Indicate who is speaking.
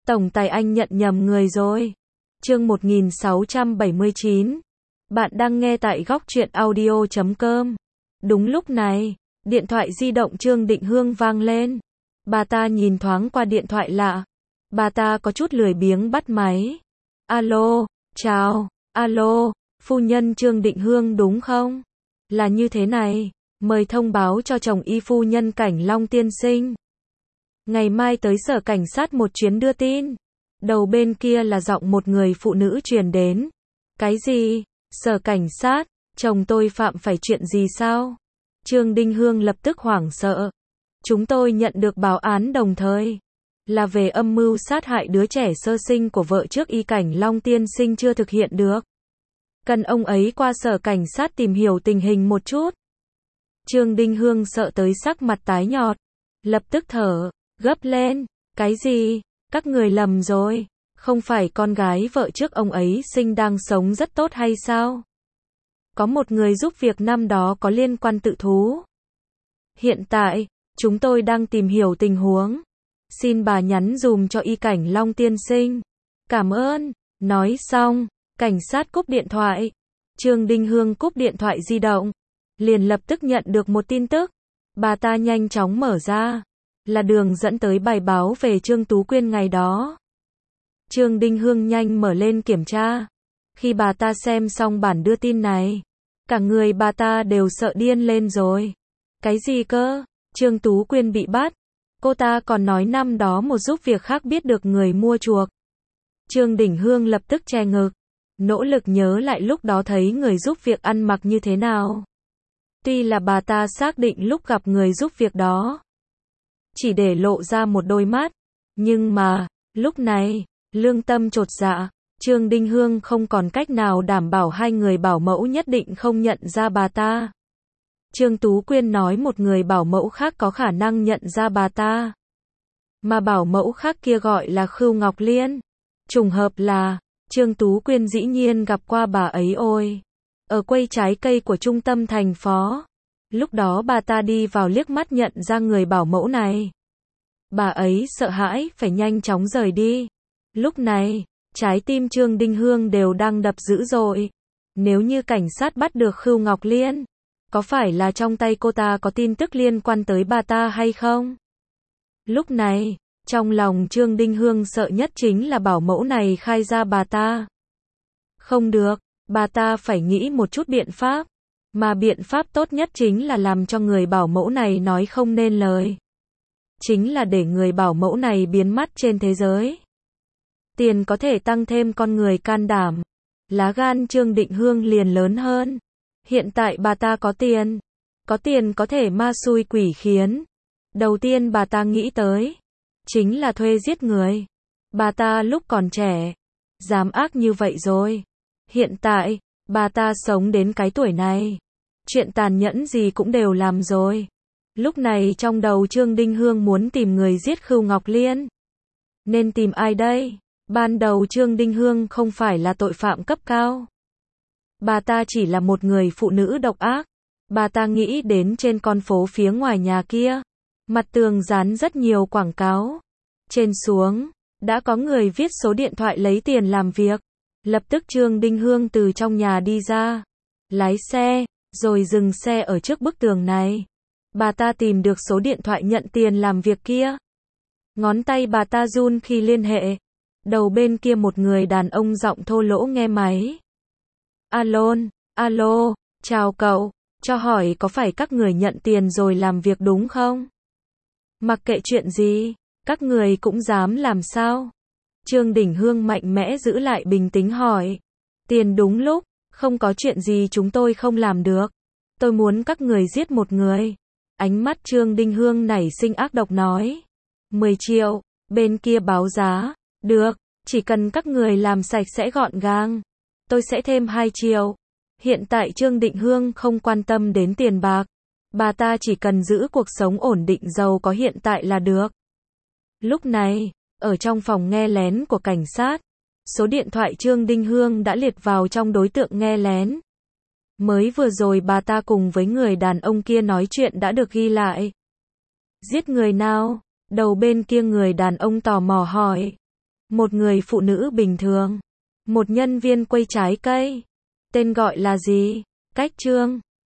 Speaker 1: Tổng tài anh nhận nhầm người rồi. Chương 1679. Bạn đang nghe tại góc truyện audio.com. Đúng lúc này, điện thoại di động Trương Định Hương vang lên. Bà ta nhìn thoáng qua điện thoại lạ. Bà ta có chút lười biếng bắt máy. Alo, chào, alo, phu nhân Trương Định Hương đúng không? Là như thế này, mời thông báo cho chồng y phu nhân Cảnh Long tiên sinh. Ngày mai tới sở cảnh sát một chuyến đưa tin. Đầu bên kia là giọng một người phụ nữ truyền đến. Cái gì? Sở cảnh sát? Chồng tôi phạm phải chuyện gì sao? Trương Định Hương lập tức hoảng sợ. Chúng tôi nhận được báo án đồng thời. Là về âm mưu sát hại đứa trẻ sơ sinh của vợ trước y Cảnh Long tiên sinh chưa thực hiện được. Cần ông ấy qua sở cảnh sát tìm hiểu tình hình một chút. Trương Định Hương sợ tới sắc mặt tái nhợt. Lập tức thở gấp lên. Cái gì? Các người lầm rồi. Không phải con gái vợ trước ông ấy sinh đang sống rất tốt hay sao? Có một người giúp việc năm đó có liên quan tự thú. Hiện tại, chúng tôi đang tìm hiểu tình huống. Xin bà nhắn dùm cho y Cảnh Long tiên sinh. Cảm ơn. Nói xong, cảnh sát cúp điện thoại. Trương Định Hương cúp điện thoại di động. Liền lập tức nhận được một tin tức. Bà ta nhanh chóng mở ra. Là đường dẫn tới bài báo về Trương Tú Quyên ngày đó. Trương Định Hương nhanh mở lên kiểm tra. Khi bà ta xem xong bản đưa tin này, cả người bà ta đều sợ điên lên rồi. Cái gì cơ? Trương Tú Quyên bị bắt. Cô ta còn nói năm đó một giúp việc khác biết được người mua chuộc. Trương Định Hương lập tức che ngực. Nỗ lực nhớ lại lúc đó thấy người giúp việc ăn mặc như thế nào. Tuy là bà ta xác định lúc gặp người giúp việc đó chỉ để lộ ra một đôi mắt. Nhưng mà, lúc này, lương tâm chột dạ, Trương Định Hương không còn cách nào đảm bảo hai người bảo mẫu nhất định không nhận ra bà ta. Trương Tú Quyên nói một người bảo mẫu khác có khả năng nhận ra bà ta. Mà bảo mẫu khác kia gọi là Khưu Ngọc Liên. Trùng hợp là, Trương Tú Quyên dĩ nhiên gặp qua bà ấy ôi. Ở quầy trái cây của trung tâm thành phố. Lúc đó bà ta đi vào liếc mắt nhận ra người bảo mẫu này. Bà ấy sợ hãi phải nhanh chóng rời đi. Lúc này, trái tim Trương Định Hương đều đang đập dữ dội. Nếu như cảnh sát bắt được Khưu Ngọc Liên, có phải là trong tay cô ta có tin tức liên quan tới bà ta hay không? Lúc này, trong lòng Trương Định Hương sợ nhất chính là bảo mẫu này khai ra bà ta. Không được, bà ta phải nghĩ một chút biện pháp. Mà biện pháp tốt nhất chính là làm cho người bảo mẫu này nói không nên lời. Chính là để người bảo mẫu này biến mất trên thế giới. Tiền có thể tăng thêm con người can đảm. Lá gan Trương Định Hương liền lớn hơn. Hiện tại bà ta có tiền. Có tiền có thể ma xui quỷ khiến. Đầu tiên bà ta nghĩ tới chính là thuê giết người. Bà ta lúc còn trẻ dám ác như vậy rồi. Hiện tại, bà ta sống đến cái tuổi này. Chuyện tàn nhẫn gì cũng đều làm rồi. Lúc này trong đầu Trương Định Hương muốn tìm người giết Khưu Ngọc Liên. Nên tìm ai đây? Ban đầu Trương Định Hương không phải là tội phạm cấp cao. Bà ta chỉ là một người phụ nữ độc ác. Bà ta nghĩ đến trên con phố phía ngoài nhà kia. Mặt tường dán rất nhiều quảng cáo. Trên xuống, đã có người viết số điện thoại lấy tiền làm việc. Lập tức Trương Định Hương từ trong nhà đi ra. Lái xe, rồi dừng xe ở trước bức tường này. Bà ta tìm được số điện thoại nhận tiền làm việc kia. Ngón tay bà ta run khi liên hệ. Đầu bên kia một người đàn ông giọng thô lỗ nghe máy. Alo, alo, chào cậu, cho hỏi có phải các người nhận tiền rồi làm việc đúng không? Mặc kệ chuyện gì, các người cũng dám làm sao? Trương Định Hương mạnh mẽ giữ lại bình tĩnh hỏi. Tiền đúng lúc, không có chuyện gì chúng tôi không làm được. Tôi muốn các người giết một người. Ánh mắt Trương Định Hương nảy sinh ác độc nói. 10 triệu, bên kia báo giá. Được, chỉ cần các người làm sạch sẽ gọn gàng. Tôi sẽ thêm 2 triệu. Hiện tại Trương Định Hương không quan tâm đến tiền bạc. Bà ta chỉ cần giữ cuộc sống ổn định giàu có hiện tại là được. Lúc này, ở trong phòng nghe lén của cảnh sát, số điện thoại Trương Định Hương đã liệt vào trong đối tượng nghe lén. Mới vừa rồi bà ta cùng với người đàn ông kia nói chuyện đã được ghi lại. Giết người nào? Đầu bên kia người đàn ông tò mò hỏi. Một người phụ nữ bình thường. Một nhân viên quay trái cây. Tên gọi là gì? Cách Trương.